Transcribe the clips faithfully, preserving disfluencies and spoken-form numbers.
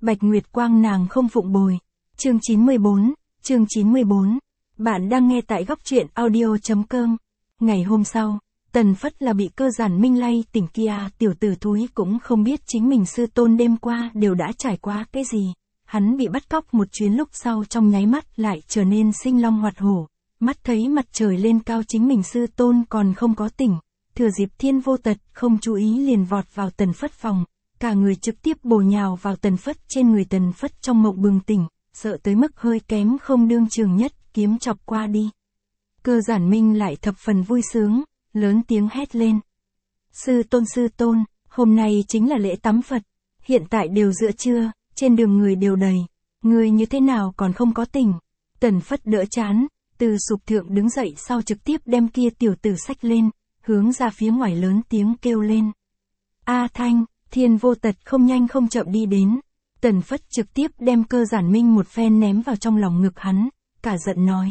Bạch Nguyệt Quang nàng không phụng bồi. Chương chín mươi bốn, chương chín mươi bốn. Bạn đang nghe tại góc truyện audio.com. Ngày hôm sau, Tần Phất là bị Cơ Giản Minh lay tỉnh kia, tiểu tử thúi cũng không biết chính mình sư tôn đêm qua đều đã trải qua cái gì. Hắn bị bắt cóc một chuyến lúc sau trong nháy mắt lại trở nên sinh long hoạt hổ. Mắt thấy mặt trời lên cao chính mình sư tôn còn không có tỉnh. Thừa dịp Thiên Vô Tật không chú ý liền vọt vào Tần Phất phòng. Cả người trực tiếp bổ nhào vào Tần Phất trên người. Tần Phất trong mộng bừng tỉnh, sợ tới mức hơi kém không đương trường nhất kiếm chọc qua đi. Cơ Giản Minh lại thập phần vui sướng, lớn tiếng hét lên. Sư tôn sư tôn, hôm nay chính là lễ tắm Phật, hiện tại đều giữa trưa, trên đường người đều đầy, người như thế nào còn không có tỉnh. Tần Phất đỡ chán, từ sụp thượng đứng dậy sau trực tiếp đem kia tiểu tử xách lên, hướng ra phía ngoài lớn tiếng kêu lên. A Thanh, Thiên Vô Tật không nhanh không chậm đi đến. Tần Phất trực tiếp đem Cơ Giản Minh một phen ném vào trong lòng ngực hắn, cả giận nói.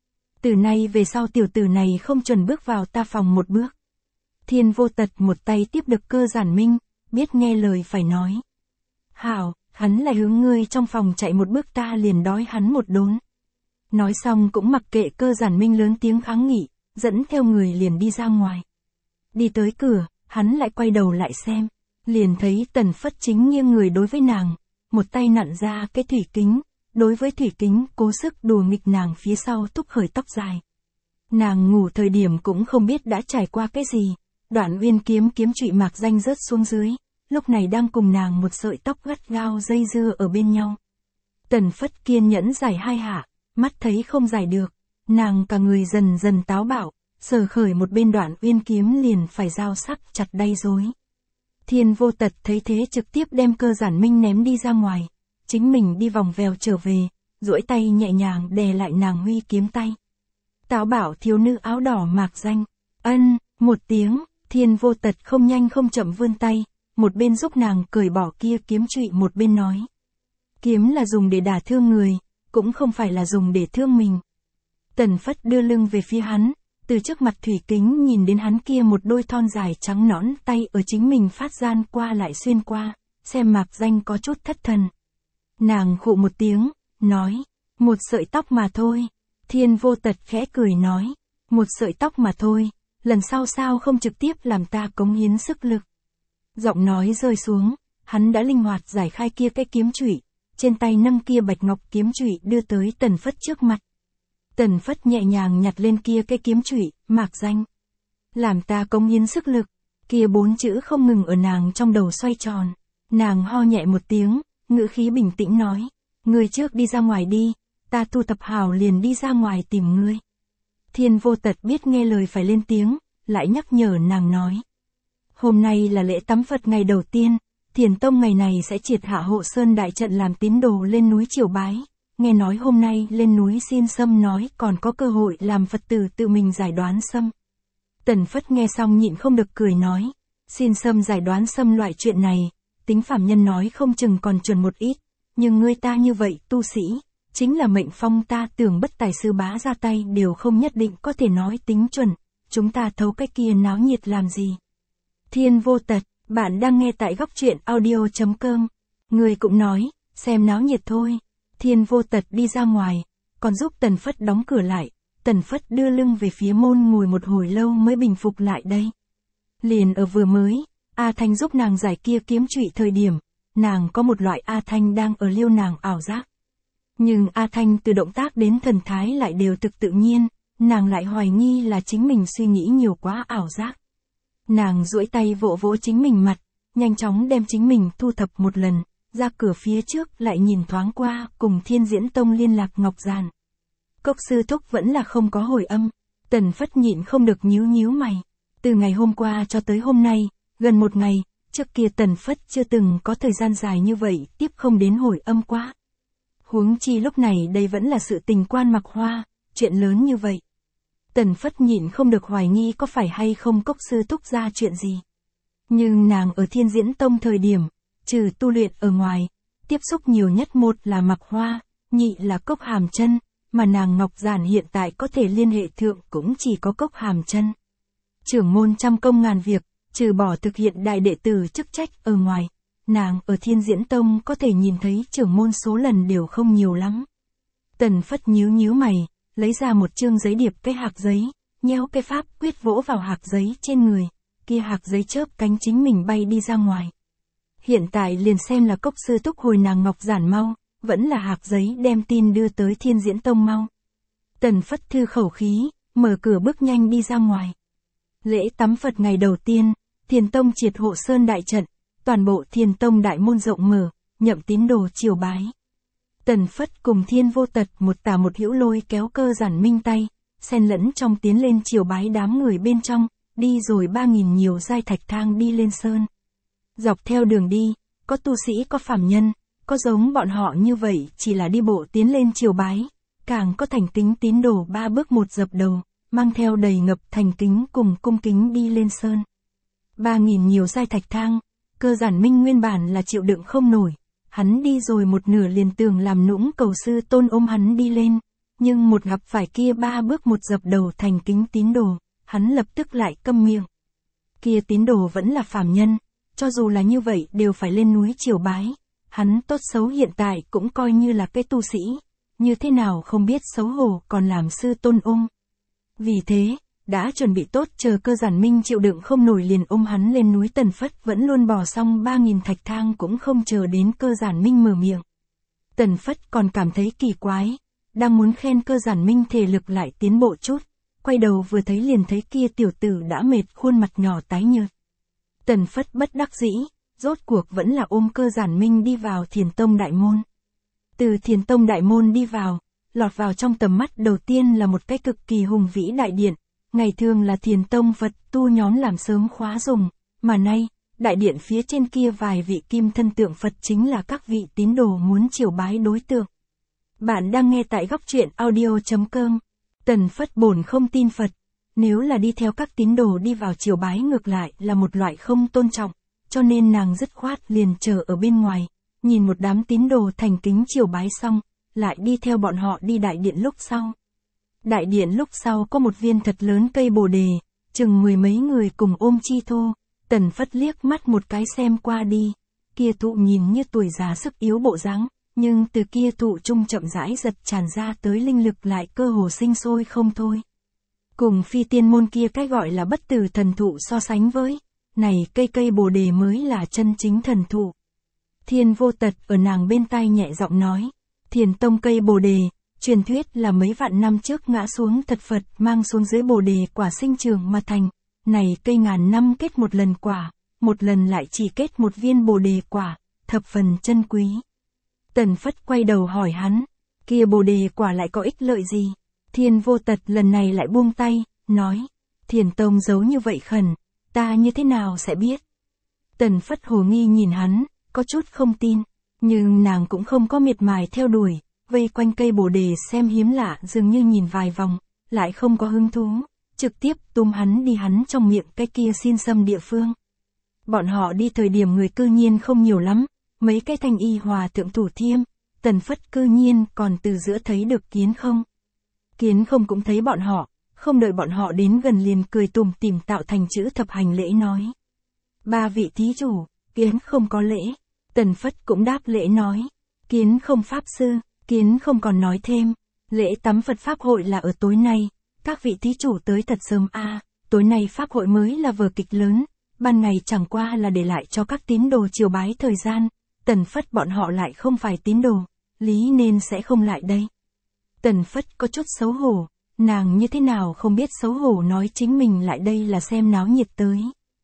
Từ nay về sau tiểu tử này không chuẩn bước vào ta phòng một bước. Thiên Vô Tật một tay tiếp được Cơ Giản Minh, biết nghe lời phải nói. Hảo, hắn lại hướng ngươi trong phòng chạy một bước ta liền đói hắn một đốn. Nói xong cũng mặc kệ Cơ Giản Minh lớn tiếng kháng nghị, dẫn theo người liền đi ra ngoài. Đi tới cửa, hắn lại quay đầu lại xem, liền thấy Tần Phất chính nghiêng người đối với nàng, một tay nặn ra cái thủy kính, đối với thủy kính cố sức đùa nghịch nàng phía sau thúc khởi tóc dài. Nàng ngủ thời điểm cũng không biết đã trải qua cái gì, Đoạn Uyên kiếm kiếm trụy mạc danh rớt xuống dưới, lúc này đang cùng nàng một sợi tóc gắt gao dây dưa ở bên nhau. Tần Phất kiên nhẫn giải hai hạ, mắt thấy không giải được, nàng cả người dần dần táo bạo, sờ khởi một bên Đoạn Uyên kiếm liền phải dao sắc chặt đay rối. Thiên Vô Tật thấy thế trực tiếp đem Cơ Giản Minh ném đi ra ngoài, chính mình đi vòng vèo trở về, duỗi tay nhẹ nhàng đè lại nàng huy kiếm tay. Táo bạo thiếu nữ áo đỏ mạc danh, ân, một tiếng, Thiên Vô Tật không nhanh không chậm vươn tay, một bên giúp nàng cởi bỏ kia kiếm trụy một bên nói. Kiếm là dùng để đả thương người, cũng không phải là dùng để thương mình. Tần Phất đưa lưng về phía hắn, từ trước mặt thủy kính nhìn đến hắn kia một đôi thon dài trắng nõn tay ở chính mình phát gian qua lại xuyên qua, xem mạc danh có chút thất thần. Nàng khụ một tiếng, nói, một sợi tóc mà thôi. Thiên Vô Tật khẽ cười nói, một sợi tóc mà thôi, lần sau sao không trực tiếp làm ta cống hiến sức lực. Giọng nói rơi xuống, hắn đã linh hoạt giải khai kia cái kiếm chủy, trên tay nâng kia bạch ngọc kiếm chủy đưa tới Tần Phất trước mặt. Tần Phất nhẹ nhàng nhặt lên kia cái kiếm chủy, mạc danh. Làm ta cống hiến sức lực, kia bốn chữ không ngừng ở nàng trong đầu xoay tròn. Nàng ho nhẹ một tiếng, ngữ khí bình tĩnh nói, ngươi trước đi ra ngoài đi, ta thu thập hào liền đi ra ngoài tìm ngươi. Thiên Vô Tật biết nghe lời phải lên tiếng, lại nhắc nhở nàng nói. Hôm nay là lễ tắm Phật ngày đầu tiên, Thiền Tông ngày này sẽ triệt hạ Hộ Sơn đại trận làm tín đồ lên núi triều bái. Nghe nói hôm nay lên núi xin sâm nói còn có cơ hội làm Phật tử tự mình giải đoán sâm. Tần Phất nghe xong nhịn không được cười nói, xin sâm giải đoán sâm loại chuyện này, tính phàm nhân nói không chừng còn chuẩn một ít, nhưng ngươi ta như vậy tu sĩ, chính là mệnh phong ta tưởng bất tài sư bá ra tay đều không nhất định có thể nói tính chuẩn, chúng ta thấu cái kia náo nhiệt làm gì. Thiên Vô Tật, bạn đang nghe tại góc truyện audio.com, người cũng nói, xem náo nhiệt thôi. Thiên Vô Tật đi ra ngoài, còn giúp Tần Phất đóng cửa lại, Tần Phất đưa lưng về phía môn ngồi một hồi lâu mới bình phục lại đây. Liền ở vừa mới, A Thanh giúp nàng giải kia kiếm trụy thời điểm, nàng có một loại A Thanh đang ở liêu nàng ảo giác. Nhưng A Thanh từ động tác đến thần thái lại đều thực tự nhiên, nàng lại hoài nghi là chính mình suy nghĩ nhiều quá ảo giác. Nàng duỗi tay vỗ vỗ chính mình mặt, nhanh chóng đem chính mình thu thập một lần, ra cửa phía trước lại nhìn thoáng qua cùng Thiên Diễn Tông liên lạc Ngọc Giản. Cốc sư thúc vẫn là không có hồi âm, Tần Phất nhịn không được nhíu nhíu mày. Từ ngày hôm qua cho tới hôm nay, gần một ngày, trước kia Tần Phất chưa từng có thời gian dài như vậy tiếp không đến hồi âm quá. Huống chi lúc này đây vẫn là sự tình Quan Mặc Hoa, chuyện lớn như vậy. Tần Phất nhịn không được hoài nghi có phải hay không cốc sư thúc ra chuyện gì. Nhưng nàng ở Thiên Diễn Tông thời điểm, trừ tu luyện ở ngoài, tiếp xúc nhiều nhất một là Mặc Hoa, nhị là Cốc Hàm Chân, mà nàng Ngọc Giản hiện tại có thể liên hệ thượng cũng chỉ có Cốc Hàm Chân. Trưởng môn trăm công ngàn việc, trừ bỏ thực hiện đại đệ tử chức trách ở ngoài, nàng ở Thiên Diễn Tông có thể nhìn thấy trưởng môn số lần đều không nhiều lắm. Tần Phất nhíu nhíu mày, lấy ra một chương giấy điệp cái hạc giấy, nheo cái pháp quyết vỗ vào hạc giấy trên người, kia hạc giấy chớp cánh chính mình bay đi ra ngoài. Hiện tại liền xem là cốc sư túc hồi nàng ngọc giản mau, vẫn là hạc giấy đem tin đưa tới Thiên Diễn Tông mau. Tần Phất thư khẩu khí, mở cửa bước nhanh đi ra ngoài. Lễ tắm Phật ngày đầu tiên, Thiền Tông triệt hộ sơn đại trận, toàn bộ Thiền Tông đại môn rộng mở, nhậm tín đồ triều bái. Tần Phất cùng Thiên Vô Tật một tả một hữu lôi kéo Cơ Giản Minh tay, xen lẫn trong tiến lên triều bái đám người bên trong, đi rồi ba nghìn nhiều giai thạch thang đi lên sơn. Dọc theo đường đi, có tu sĩ có phàm nhân, có giống bọn họ như vậy chỉ là đi bộ tiến lên triều bái, càng có thành kính tín đồ ba bước một dập đầu, mang theo đầy ngập thành kính cùng cung kính đi lên sơn. Ba nghìn nhiều giai thạch thang, Cơ Giản Minh nguyên bản là chịu đựng không nổi, hắn đi rồi một nửa liền tưởng làm nũng cầu sư tôn ôm hắn đi lên, nhưng một gặp phải kia ba bước một dập đầu thành kính tín đồ, hắn lập tức lại câm miệng. Kia tín đồ vẫn là phàm nhân, cho dù là như vậy đều phải lên núi triều bái, hắn tốt xấu hiện tại cũng coi như là cái tu sĩ, như thế nào không biết xấu hổ còn làm sư tôn ôm. Vì thế, đã chuẩn bị tốt chờ Cơ Giản Minh chịu đựng không nổi liền ôm hắn lên núi. Tần Phất vẫn luôn bò xong ba nghìn thạch thang cũng không chờ đến Cơ Giản Minh mở miệng. Tần Phất còn cảm thấy kỳ quái, đang muốn khen Cơ Giản Minh thể lực lại tiến bộ chút, quay đầu vừa thấy liền thấy kia tiểu tử đã mệt khuôn mặt nhỏ tái nhợt. Tần Phất bất đắc dĩ, rốt cuộc vẫn là ôm Cơ Giản Minh đi vào Thiền Tông đại môn. Từ Thiền Tông đại môn đi vào, lọt vào trong tầm mắt đầu tiên là một cái cực kỳ hùng vĩ đại điện, ngày thường là Thiền Tông Phật tu nhóm làm sớm khóa dùng, mà nay, đại điện phía trên kia vài vị kim thân tượng Phật chính là các vị tín đồ muốn triều bái đối tượng. Bạn đang nghe tại góc truyện audio chấm com. Tần Phất bổn không tin Phật, nếu là đi theo các tín đồ đi vào triều bái ngược lại là một loại không tôn trọng, cho nên nàng dứt khoát liền chờ ở bên ngoài, nhìn một đám tín đồ thành kính triều bái xong, lại đi theo bọn họ đi đại điện lúc sau. Đại điện lúc sau có một viên thật lớn cây bồ đề, chừng mười mấy người cùng ôm chi thô, Tần Phất liếc mắt một cái xem qua đi, kia thụ nhìn như tuổi già sức yếu bộ dáng, nhưng từ kia thụ trung chậm rãi giật tràn ra tới linh lực lại cơ hồ sinh sôi không thôi. Cùng phi tiên môn kia cái gọi là bất tử thần thụ so sánh với, này cây cây bồ đề mới là chân chính thần thụ. Thiên Vô Tật ở nàng bên tai nhẹ giọng nói, Thiền Tông cây bồ đề, truyền thuyết là mấy vạn năm trước ngã xuống thật Phật mang xuống dưới bồ đề quả sinh trưởng mà thành, này cây ngàn năm kết một lần quả, một lần lại chỉ kết một viên bồ đề quả, thập phần chân quý. Tần Phất quay đầu hỏi hắn, kia bồ đề quả lại có ích lợi gì? Thiên Vô Tật lần này lại buông tay, nói, Thiền Tông giấu như vậy khẩn, ta như thế nào sẽ biết? Tần Phất hồ nghi nhìn hắn, có chút không tin, nhưng nàng cũng không có miệt mài theo đuổi, vây quanh cây bồ đề xem hiếm lạ dường như nhìn vài vòng, lại không có hứng thú, trực tiếp túm hắn đi hắn trong miệng cái kia xin xâm địa phương. Bọn họ đi thời điểm người cư nhiên không nhiều lắm, mấy cái thanh y hòa thượng thủ thiêm, Tần Phất cư nhiên còn từ giữa thấy được Kiến Không. Kiến Không cũng thấy bọn họ, không đợi bọn họ đến gần liền cười tủm tỉm tạo thành chữ thập hành lễ nói. Ba vị thí chủ, Kiến Không có lễ. Tần Phất cũng đáp lễ nói. Kiến Không pháp sư, Kiến Không còn nói thêm. Lễ tắm Phật Pháp hội là ở tối nay, các vị thí chủ tới thật sớm a à, tối nay Pháp hội mới là vở kịch lớn, ban ngày chẳng qua là để lại cho các tín đồ triều bái thời gian, Tần Phất bọn họ lại không phải tín đồ, lý nên sẽ không lại đây. Tần Phất có chút xấu hổ, nàng như thế nào không biết xấu hổ nói chính mình lại đây là xem náo nhiệt tới.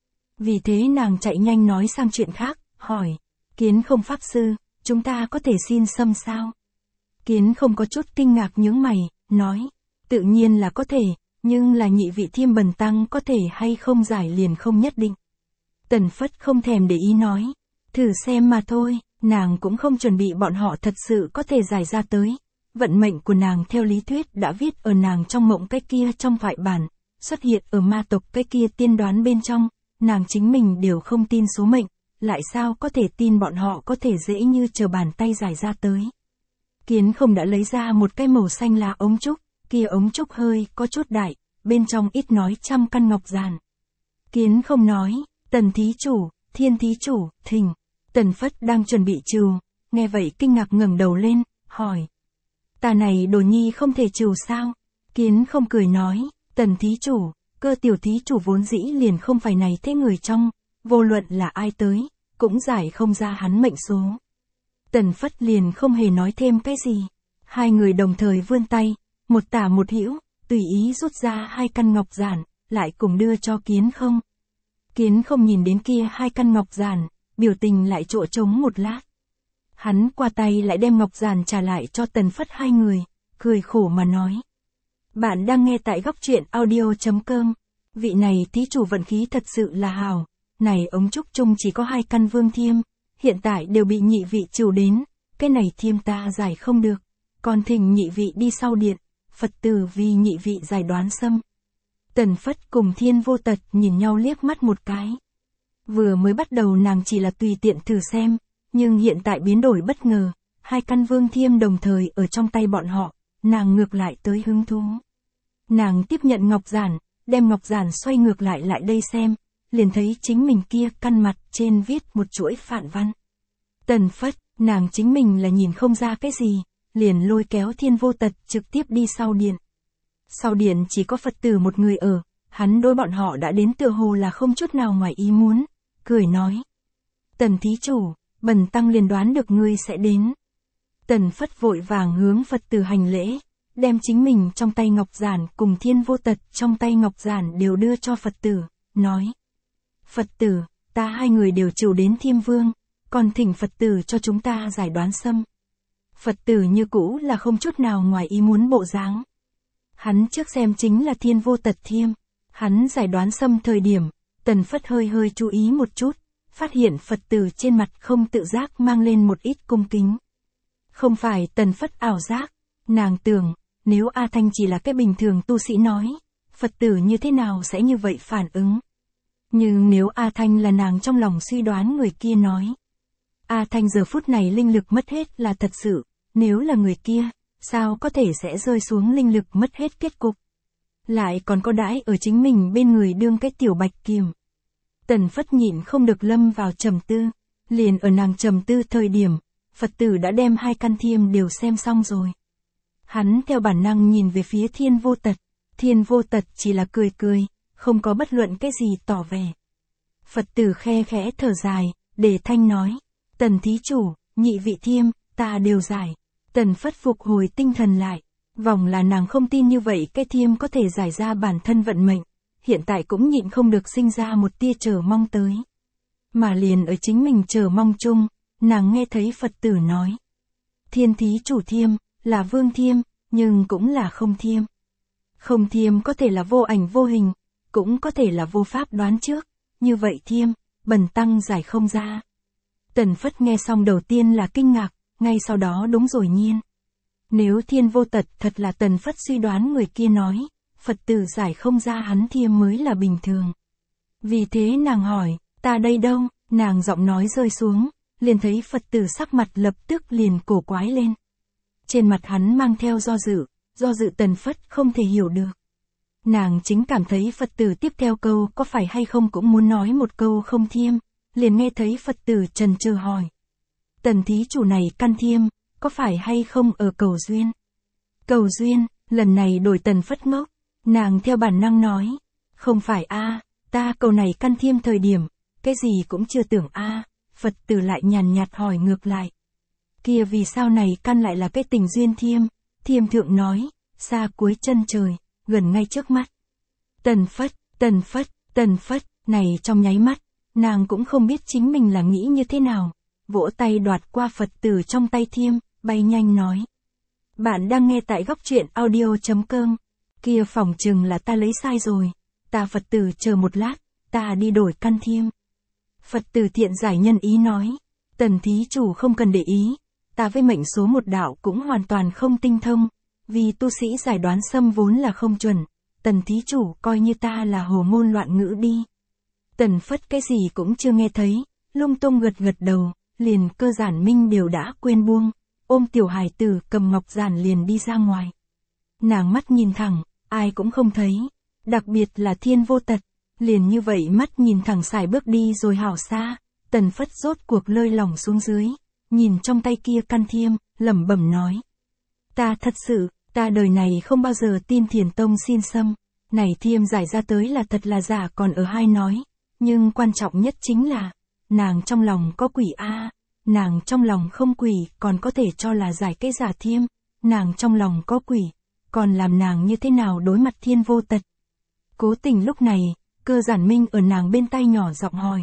Vì thế nàng chạy nhanh nói sang chuyện khác, hỏi, Kiến Không pháp sư, chúng ta có thể xin xâm sao? Kiến Không có chút kinh ngạc nhướng mày, nói, tự nhiên là có thể, nhưng là nhị vị Thiêm Bần Tăng có thể hay không giải liền không nhất định. Tần Phất không thèm để ý nói, thử xem mà thôi, nàng cũng không chuẩn bị bọn họ thật sự có thể giải ra tới. Vận mệnh của nàng theo lý thuyết đã viết ở nàng trong mộng cái kia trong thoại bản, xuất hiện ở ma tộc cái kia tiên đoán bên trong, nàng chính mình đều không tin số mệnh, lại sao có thể tin bọn họ có thể dễ như chờ bàn tay giải ra tới. Kiến Không đã lấy ra một cái màu xanh lá ống trúc, kia ống trúc hơi có chút đại, bên trong ít nói trăm căn ngọc giản. Kiến Không nói, Tần thí chủ, Thiên thí chủ, thỉnh. Tần Phất đang chuẩn bị trừ, nghe vậy kinh ngạc ngẩng đầu lên, hỏi. Ta này đồ nhi không thể trừ sao? Kiến không cười nói, Tần thí chủ, cơ tiểu thí chủ vốn dĩ liền không phải này thế người trong, vô luận là ai tới, cũng giải không ra hắn mệnh số. Tần Phất liền không hề nói thêm cái gì. Hai người đồng thời vươn tay, một tả một hữu, tùy ý rút ra hai căn ngọc giản, lại cùng đưa cho Kiến không. Kiến không nhìn đến kia hai căn ngọc giản, biểu tình lại trộ trống một lát. Hắn qua tay lại đem ngọc giản trả lại cho Tần Phất hai người, cười khổ mà nói. Bạn đang nghe tại góc truyện audio chấm com. Vị này thí chủ vận khí thật sự là hào. Này ống trúc chung chỉ có hai căn vương thiêm, hiện tại đều bị nhị vị trừ đến, cái này thiêm ta giải không được. Còn thỉnh nhị vị đi sau điện, Phật tử vì nhị vị giải đoán xâm. Tần Phất cùng Thiên Vô Tật nhìn nhau liếc mắt một cái. Vừa mới bắt đầu nàng chỉ là tùy tiện thử xem, nhưng hiện tại biến đổi bất ngờ, hai căn vương thiêm đồng thời ở trong tay bọn họ, nàng ngược lại tới hứng thú. Nàng tiếp nhận ngọc giản, đem ngọc giản xoay ngược lại lại đây xem, liền thấy chính mình kia căn mặt trên viết một chuỗi phản văn. Tần Phất, nàng chính mình là nhìn không ra cái gì, liền lôi kéo Thiên Vô Tật trực tiếp đi sau điện. Sau điện chỉ có Phật tử một người ở, hắn đối bọn họ đã đến tựa hồ là không chút nào ngoài ý muốn, cười nói. Tần thí chủ, bần tăng liền đoán được ngươi sẽ đến. Tần Phất vội vàng hướng Phật tử hành lễ, đem chính mình trong tay ngọc giản cùng Thiên Vô Tật trong tay ngọc giản đều đưa cho Phật tử, nói. Phật tử, ta hai người đều chịu đến Thiêm Vương, còn thỉnh Phật tử cho chúng ta giải đoán xâm. Phật tử như cũ là không chút nào ngoài ý muốn bộ dáng. Hắn trước xem chính là Thiên Vô Tật thiêm, hắn giải đoán xâm thời điểm, Tần Phất hơi hơi chú ý một chút, phát hiện Phật tử trên mặt không tự giác mang lên một ít cung kính. Không phải Tần Phất ảo giác, nàng tưởng, nếu A Thanh chỉ là cái bình thường tu sĩ nói, Phật tử như thế nào sẽ như vậy phản ứng. Nhưng nếu A Thanh là nàng trong lòng suy đoán người kia nói. A Thanh giờ phút này linh lực mất hết là thật sự, nếu là người kia, sao có thể sẽ rơi xuống linh lực mất hết kết cục. Lại còn có đãi ở chính mình bên người đương cái tiểu bạch kiềm. Tần Phất nhịn không được lâm vào trầm tư, liền ở nàng trầm tư thời điểm, Phật tử đã đem hai căn thiêm đều xem xong rồi. Hắn theo bản năng nhìn về phía Thiên Vô Tật, Thiên Vô Tật chỉ là cười cười, không có bất luận cái gì tỏ vẻ. Phật tử khe khẽ thở dài, để thanh nói, Tần thí chủ, nhị vị thiêm, ta đều giải. Tần Phất phục hồi tinh thần lại, vòng là nàng không tin như vậy cái thiêm có thể giải ra bản thân vận mệnh, hiện tại cũng nhịn không được sinh ra một tia chờ mong tới. Mà liền ở chính mình chờ mong chung, nàng nghe thấy Phật tử nói. Thiên thí chủ thiêm, là vương thiêm, nhưng cũng là không thiêm. Không thiêm có thể là vô ảnh vô hình, cũng có thể là vô pháp đoán trước, như vậy thiêm, bần tăng giải không ra. Tần Phất nghe xong đầu tiên là kinh ngạc, ngay sau đó đúng rồi nhiên. Nếu Thiên Vô Tật thật là Tần Phất suy đoán người kia nói, Phật tử giải không ra hắn thiêm mới là bình thường. Vì thế nàng hỏi, ta đây đâu, nàng giọng nói rơi xuống, liền thấy Phật tử sắc mặt lập tức liền cổ quái lên. Trên mặt hắn mang theo do dự, do dự Tần Phất không thể hiểu được. Nàng chính cảm thấy Phật tử tiếp theo câu có phải hay không cũng muốn nói một câu không thiêm, liền nghe thấy Phật tử trần trừ hỏi. Tần thí chủ này căn thiêm, có phải hay không ở cầu duyên? Cầu duyên, lần này đổi Tần Phất ngốc, nàng theo bản năng nói, không phải a, ta cầu này căn thiêm thời điểm, cái gì cũng chưa tưởng a. Phật tử lại nhàn nhạt hỏi ngược lại. Kia vì sao này căn lại là cái tình duyên thiêm? Thiêm thượng nói, xa cuối chân trời, gần ngay trước mắt. Tần Phất, Tần Phất, Tần Phất, này trong nháy mắt, nàng cũng không biết chính mình là nghĩ như thế nào. Vỗ tay đoạt qua Phật tử trong tay thiêm, bay nhanh nói. Bạn đang nghe tại góc truyện audio chấm com. Kia phỏng chừng là ta lấy sai rồi. Ta Phật tử chờ một lát, ta đi đổi căn thiêm. Phật tử thiện giải nhân ý nói. Tần thí chủ không cần để ý. Ta với mệnh số một đạo cũng hoàn toàn không tinh thông. Vì tu sĩ giải đoán xâm vốn là không chuẩn. Tần thí chủ coi như ta là hồ ngôn loạn ngữ đi. Tần Phất cái gì cũng chưa nghe thấy. Lung tung gật gật đầu. Liền cơ giản minh đều đã quên buông. Ôm tiểu hài tử cầm ngọc giản liền đi ra ngoài. Nàng mắt nhìn thẳng, ai cũng không thấy. Đặc biệt là Thiên Vô Tật. Liền như vậy mắt nhìn thẳng xài bước đi rồi hảo xa. Tần Phất rốt cuộc lơi lỏng xuống dưới, nhìn trong tay kia căn thiêm, lẩm bẩm nói. Ta thật sự, ta đời này không bao giờ tin Thiền Tông xin xâm, này thiêm giải ra tới là thật là giả còn ở hai nói, nhưng quan trọng nhất chính là, nàng trong lòng có quỷ a, nàng trong lòng không quỷ còn có thể cho là giải cái giả thiêm, nàng trong lòng có quỷ, còn làm nàng như thế nào đối mặt Thiên Vô Tật. Cố Tình lúc này, Cơ Giản Minh ở nàng bên tai nhỏ giọng hỏi.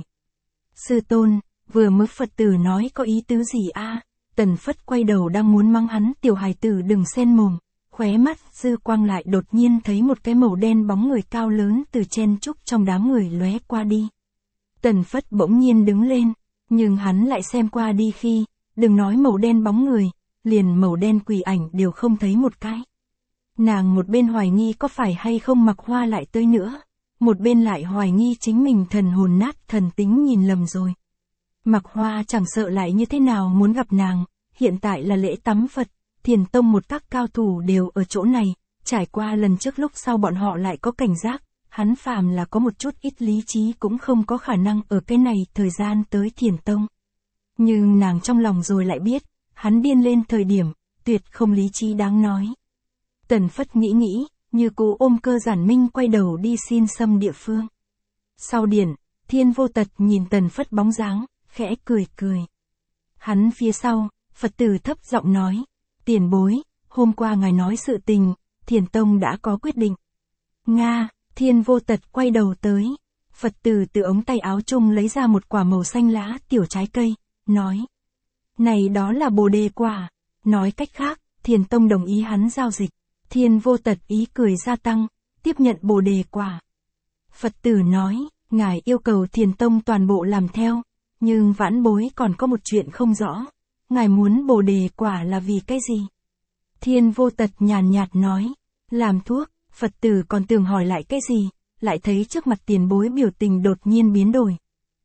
Sư tôn, vừa mới Phật tử nói có ý tứ gì a? Tần Phất quay đầu đang muốn mắng hắn tiểu hài tử đừng xen mồm, khóe mắt dư quang lại đột nhiên thấy một cái màu đen bóng người cao lớn từ chen chúc trong đám người lóe qua đi. Tần Phất bỗng nhiên đứng lên, nhưng hắn lại xem qua đi khi, đừng nói màu đen bóng người, liền màu đen quỷ ảnh đều không thấy một cái. Nàng một bên hoài nghi có phải hay không Mặc Hoa lại tới nữa, một bên lại hoài nghi chính mình thần hồn nát thần tính nhìn lầm rồi. Mặc Hoa chẳng sợ lại như thế nào muốn gặp nàng, hiện tại là lễ tắm Phật, Thiền Tông một các cao thủ đều ở chỗ này, trải qua lần trước lúc sau bọn họ lại có cảnh giác, hắn phàm là có một chút ít lý trí cũng không có khả năng ở cái này thời gian tới Thiền Tông. Nhưng nàng trong lòng rồi lại biết, hắn điên lên thời điểm, tuyệt không lý trí đáng nói. Tần Phất nghĩ nghĩ, như cũ ôm Cơ Giản Minh quay đầu đi xin xâm địa phương. Sau điển, Thiên Vô Tật nhìn Tần Phất bóng dáng, khẽ cười cười. Hắn phía sau, Phật tử thấp giọng nói, tiền bối, hôm qua ngài nói sự tình, Thiền Tông đã có quyết định. Nga, Thiên Vô Tật quay đầu tới, Phật tử từ ống tay áo chung lấy ra một quả màu xanh lá tiểu trái cây, nói. Này đó là Bồ Đề quả, nói cách khác, Thiền Tông đồng ý hắn giao dịch. Thiên Vô Tật ý cười gia tăng, tiếp nhận Bồ Đề quả. Phật tử nói, ngài yêu cầu Thiền Tông toàn bộ làm theo, nhưng vãn bối còn có một chuyện không rõ, ngài muốn Bồ Đề quả là vì cái gì? Thiên Vô Tật nhàn nhạt nói, làm thuốc. Phật tử còn tưởng hỏi lại cái gì, lại thấy trước mặt tiền bối biểu tình đột nhiên biến đổi.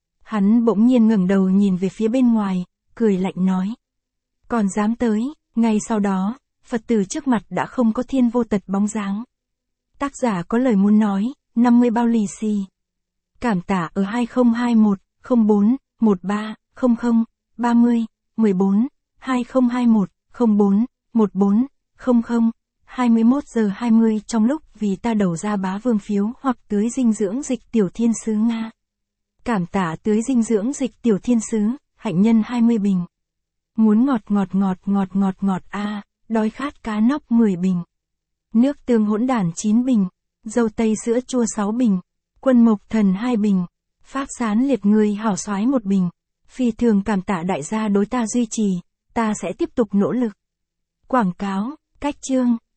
Hắn bỗng nhiên ngẩng đầu nhìn về phía bên ngoài, cười lạnh nói. Còn dám tới, ngay sau đó, Phật tử trước mặt đã không có Thiên Vô Tật bóng dáng. Tác giả có lời muốn nói, năm mươi bao lì xì. Cảm tả ở hai không hai một, không bốn, một ba, không không, ba mươi, mười bốn, hai không hai một, không bốn, một bốn, không không, hai mươi mốt giờ hai mươi trong lúc vì ta đầu ra bá vương phiếu hoặc tưới dinh dưỡng dịch tiểu thiên sứ Nga. Cảm tả tưới dinh dưỡng dịch tiểu thiên sứ, hạnh nhân hai mươi bình. Muốn ngọt ngọt ngọt ngọt ngọt ngọt a, à, đói khát cá nóc mười bình. Nước tương hỗn đản chín bình, dâu tây sữa chua sáu bình, quân mộc thần hai bình, pháp sán liệt người hảo soái một bình. Phi thường cảm tạ đại gia đối ta duy trì, ta sẽ tiếp tục nỗ lực. Quảng cáo, cách chương.